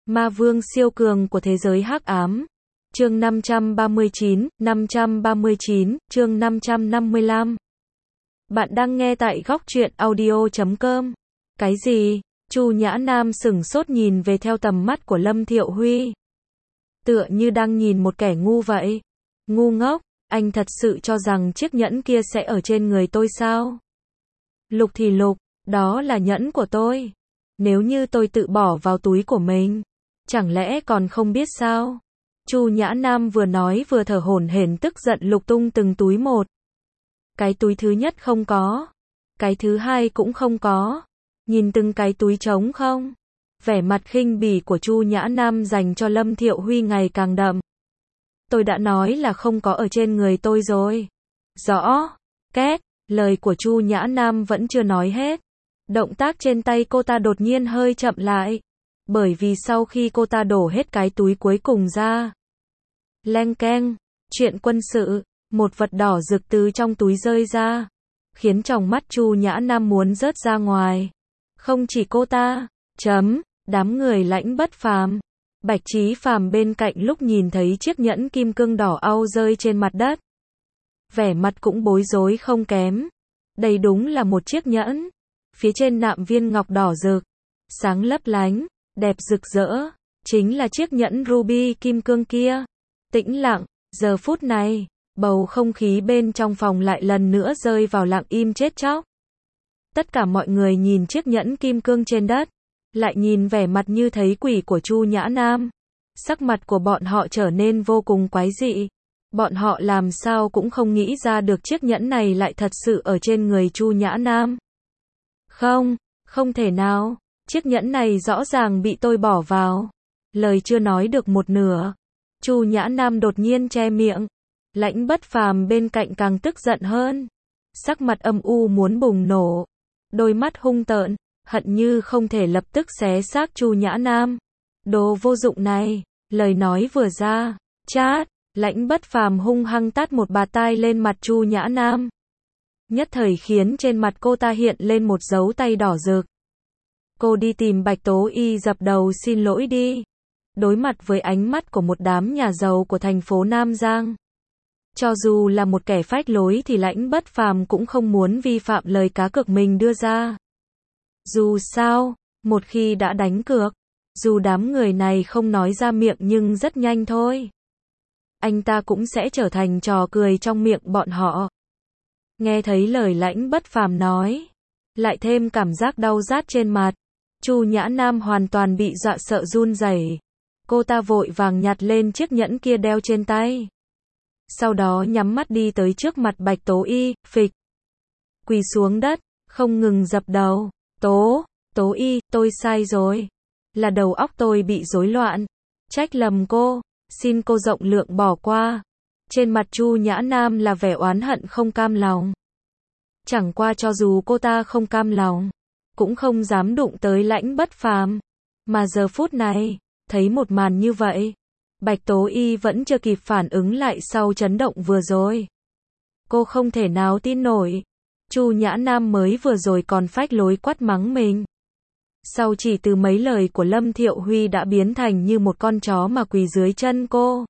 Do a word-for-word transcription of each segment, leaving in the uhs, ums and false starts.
Ma vương siêu cường của thế giới hắc ám. Chương năm trăm ba mươi chín, năm trăm ba mươi chín, chương năm trăm năm mươi lăm. Bạn đang nghe tại góc truyện audio chấm com. Cái gì? Chu Nhã Nam sửng sốt nhìn về theo tầm mắt của Lâm Thiệu Huy. Tựa như đang nhìn một kẻ ngu vậy. Ngu ngốc, anh thật sự cho rằng chiếc nhẫn kia sẽ ở trên người tôi sao? Lục thì lục, đó là nhẫn của tôi. Nếu như tôi tự bỏ vào túi của mình, chẳng lẽ còn không biết sao? Chu Nhã Nam vừa nói vừa thở hổn hển tức giận lục tung từng túi một. Cái túi thứ nhất không có. Cái thứ hai cũng không có. Nhìn từng cái túi trống không? Vẻ mặt khinh bỉ của Chu Nhã Nam dành cho Lâm Thiệu Huy ngày càng đậm. Tôi đã nói là không có ở trên người tôi rồi. Rõ. Két. Lời của Chu Nhã Nam vẫn chưa nói hết. Động tác trên tay cô ta đột nhiên hơi chậm lại. Bởi vì sau khi cô ta đổ hết cái túi cuối cùng ra. Leng keng. Chuyện quân sự. Một vật đỏ rực từ trong túi rơi ra. Khiến trong mắt Chu Nhã Nam muốn rớt ra ngoài. Không chỉ cô ta. Chấm. Đám người lãnh bất phàm. Bạch Chí Phàm bên cạnh lúc nhìn thấy chiếc nhẫn kim cương đỏ au rơi trên mặt đất. Vẻ mặt cũng bối rối không kém. Đây đúng là một chiếc nhẫn. Phía trên nạm viên ngọc đỏ rực. Sáng lấp lánh. Đẹp rực rỡ. Chính là chiếc nhẫn ruby kim cương kia. Tĩnh lặng. Giờ phút này. Bầu không khí bên trong phòng lại lần nữa rơi vào lặng im chết chóc. Tất cả mọi người nhìn chiếc nhẫn kim cương trên đất. Lại nhìn vẻ mặt như thấy quỷ của Chu Nhã Nam. Sắc mặt của bọn họ trở nên vô cùng quái dị. Bọn họ làm sao cũng không nghĩ ra được chiếc nhẫn này lại thật sự ở trên người Chu Nhã Nam. Không, không thể nào. Chiếc nhẫn này rõ ràng bị tôi bỏ vào. Lời chưa nói được một nửa. Chu Nhã Nam đột nhiên che miệng. Lãnh bất phàm bên cạnh càng tức giận hơn. Sắc mặt âm u muốn bùng nổ. Đôi mắt hung tợn. Hận như không thể lập tức xé xác Chu Nhã Nam. Đồ vô dụng này. Lời nói vừa ra. Chát. Lãnh bất phàm hung hăng tát một bạt tai lên mặt Chu Nhã Nam. Nhất thời khiến trên mặt cô ta hiện lên một dấu tay đỏ rực. Cô đi tìm Bạch Tố Y dập đầu xin lỗi đi. Đối mặt với ánh mắt của một đám nhà giàu của thành phố Nam Giang. Cho dù là một kẻ phách lối thì lãnh bất phàm cũng không muốn vi phạm lời cá cược mình đưa ra. Dù sao, một khi đã đánh cược, dù đám người này không nói ra miệng nhưng rất nhanh thôi. Anh ta cũng sẽ trở thành trò cười trong miệng bọn họ. Nghe thấy lời lãnh bất phàm nói, lại thêm cảm giác đau rát trên mặt, Chu Nhã Nam hoàn toàn bị dọa sợ run rẩy. Cô ta vội vàng nhặt lên chiếc nhẫn kia đeo trên tay. Sau đó nhắm mắt đi tới trước mặt Bạch Tố Y, phịch. Quỳ xuống đất, không ngừng dập đầu. Tố, Tố Y, tôi sai rồi. Là đầu óc tôi bị rối loạn. Trách lầm cô, xin cô rộng lượng bỏ qua. Trên mặt Chu Nhã Nam là vẻ oán hận không cam lòng. Chẳng qua cho dù cô ta không cam lòng, cũng không dám đụng tới lãnh bất phàm. Mà giờ phút này, thấy một màn như vậy, Bạch Tố Y vẫn chưa kịp phản ứng lại sau chấn động vừa rồi. Cô không thể nào tin nổi. Chu Nhã Nam mới vừa rồi còn phách lối quát mắng mình. Sau chỉ từ mấy lời của Lâm Thiệu Huy đã biến thành như một con chó mà quỳ dưới chân cô.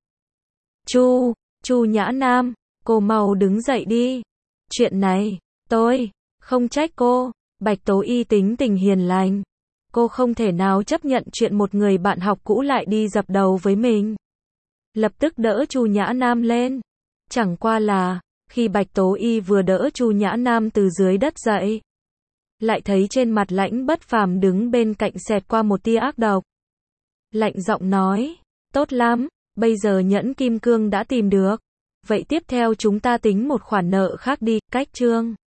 Chu, Chu Nhã Nam, cô mau đứng dậy đi. Chuyện này, tôi, không trách cô. Bạch Tố Y tính tình hiền lành. Cô không thể nào chấp nhận chuyện một người bạn học cũ lại đi dập đầu với mình. Lập tức đỡ Chu Nhã Nam lên. Chẳng qua là, khi Bạch Tố Y vừa đỡ Chu Nhã Nam từ dưới đất dậy, lại thấy trên mặt lãnh bất phàm đứng bên cạnh xẹt qua một tia ác độc. Lạnh giọng nói, tốt lắm, bây giờ nhẫn kim cương đã tìm được. Vậy tiếp theo chúng ta tính một khoản nợ khác đi, cách chương.